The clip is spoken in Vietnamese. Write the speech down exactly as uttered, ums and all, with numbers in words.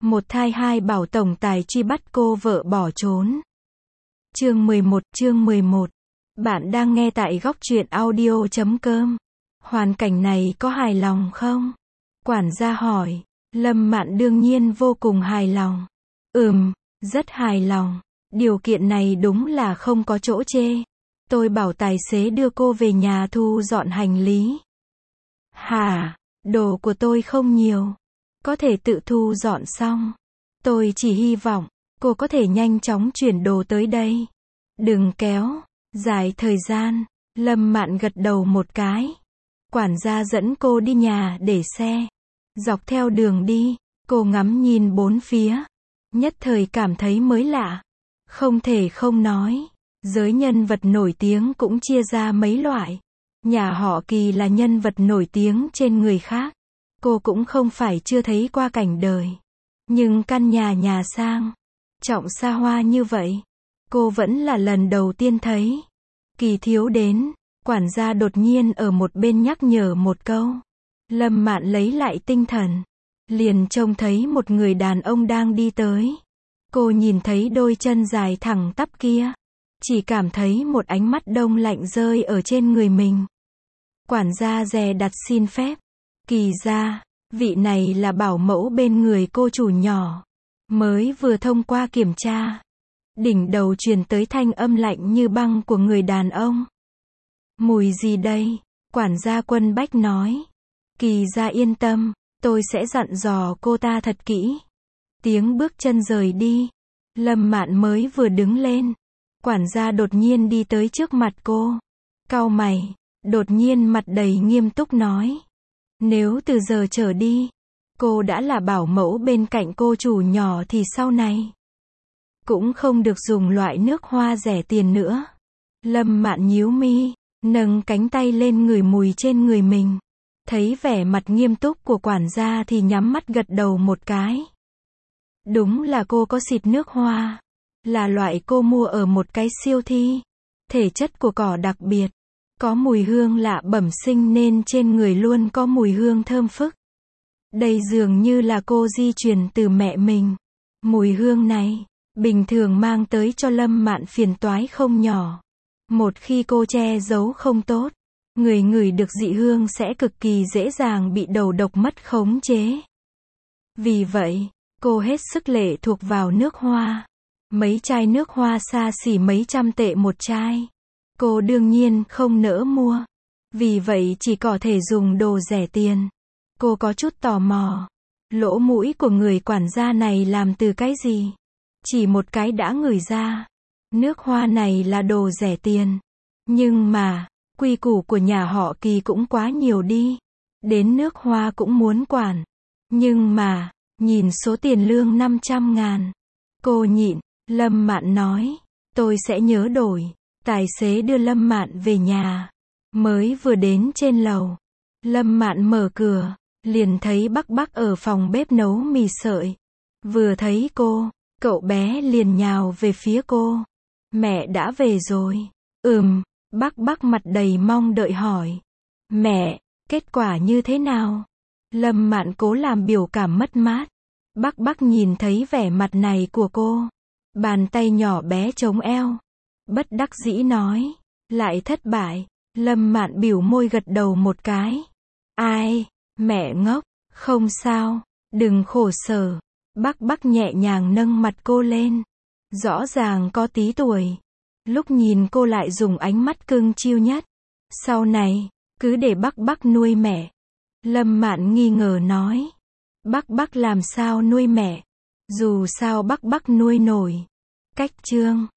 Một thai hai bảo tổng tài truy bắt cô vợ bỏ trốn. Chương mười một, chương mười một. Bạn đang nghe tại góc truyện audio chấm com. Hoàn cảnh này có hài lòng không? Quản gia hỏi. Lâm Mạn đương nhiên vô cùng hài lòng. Ừm, rất hài lòng. Điều kiện này đúng là không có chỗ chê. Tôi bảo tài xế đưa cô về nhà thu dọn hành lý. Hả? Đồ của tôi không nhiều. Có thể tự thu dọn xong. Tôi chỉ hy vọng cô có thể nhanh chóng chuyển đồ tới đây. Đừng kéo dài thời gian. Lâm Mạn gật đầu một cái. Quản gia dẫn cô đi nhà để xe. Dọc theo đường đi, cô ngắm nhìn bốn phía. Nhất thời cảm thấy mới lạ. Không thể không nói, giới nhân vật nổi tiếng cũng chia ra mấy loại. Nhà họ Kỳ là nhân vật nổi tiếng trên người khác. Cô cũng không phải chưa thấy qua cảnh đời. Nhưng căn nhà nhà sang, trọng xa hoa như vậy, cô vẫn là lần đầu tiên thấy. Kỳ thiếu đến, quản gia đột nhiên ở một bên nhắc nhở một câu. Lâm Mạn lấy lại tinh thần, liền trông thấy một người đàn ông đang đi tới. Cô nhìn thấy đôi chân dài thẳng tắp kia, chỉ cảm thấy một ánh mắt đông lạnh rơi ở trên người mình. Quản gia dè đặt xin phép. Kỳ gia, vị này là bảo mẫu bên người cô chủ nhỏ, mới vừa thông qua kiểm tra. Đỉnh đầu truyền tới thanh âm lạnh như băng của người đàn ông. Mùi gì đây? Quản gia Quân Bách nói. Kỳ gia yên tâm, tôi sẽ dặn dò cô ta thật kỹ. Tiếng bước chân rời đi. Lâm Mạn mới vừa đứng lên. Quản gia đột nhiên đi tới trước mặt cô. Cau mày, đột nhiên mặt đầy nghiêm túc nói. Nếu từ giờ trở đi, cô đã là bảo mẫu bên cạnh cô chủ nhỏ thì sau này cũng không được dùng loại nước hoa rẻ tiền nữa. Lâm Mạn nhíu mi, nâng cánh tay lên ngửi mùi trên người mình. Thấy vẻ mặt nghiêm túc của quản gia thì nhắm mắt gật đầu một cái. Đúng là cô có xịt nước hoa. Là loại cô mua ở một cái siêu thị. Thể chất của cỏ đặc biệt. Có mùi hương lạ bẩm sinh nên trên người luôn có mùi hương thơm phức. Đây dường như là cô di truyền từ mẹ mình. Mùi hương này, bình thường mang tới cho Lâm Mạn phiền toái không nhỏ. Một khi cô che giấu không tốt, người ngửi được dị hương sẽ cực kỳ dễ dàng bị đầu độc mất khống chế. Vì vậy, cô hết sức lệ thuộc vào nước hoa. Mấy chai nước hoa xa xỉ mấy trăm tệ một chai. Cô đương nhiên không nỡ mua. Vì vậy chỉ có thể dùng đồ rẻ tiền. Cô có chút tò mò. Lỗ mũi của người quản gia này làm từ cái gì? Chỉ một cái đã ngửi ra. Nước hoa này là đồ rẻ tiền. Nhưng mà, quy củ của nhà họ Kỳ cũng quá nhiều đi. Đến nước hoa cũng muốn quản. Nhưng mà, nhìn số tiền lương năm trăm ngàn. Cô nhịn. Lâm Mạn nói. Tôi sẽ nhớ đổi. Tài xế đưa Lâm Mạn về nhà. Mới vừa đến trên lầu. Lâm Mạn mở cửa. Liền thấy Bắc Bắc ở phòng bếp nấu mì sợi. Vừa thấy cô, cậu bé liền nhào về phía cô. Mẹ đã về rồi. Ừm, Bắc Bắc mặt đầy mong đợi hỏi. Mẹ, kết quả như thế nào? Lâm Mạn cố làm biểu cảm mất mát. Bắc Bắc nhìn thấy vẻ mặt này của cô. Bàn tay nhỏ bé chống eo. Bất đắc dĩ nói. Lại thất bại. Lâm Mạn biểu môi gật đầu một cái. Ai? Mẹ ngốc. Không sao. Đừng khổ sở. Bắc Bắc nhẹ nhàng nâng mặt cô lên. Rõ ràng có tí tuổi. Lúc nhìn cô lại dùng ánh mắt cưng chiêu nhất. Sau này, cứ để Bắc Bắc nuôi mẹ. Lâm Mạn nghi ngờ nói. Bắc Bắc làm sao nuôi mẹ? Dù sao Bắc Bắc nuôi nổi. Cách chương.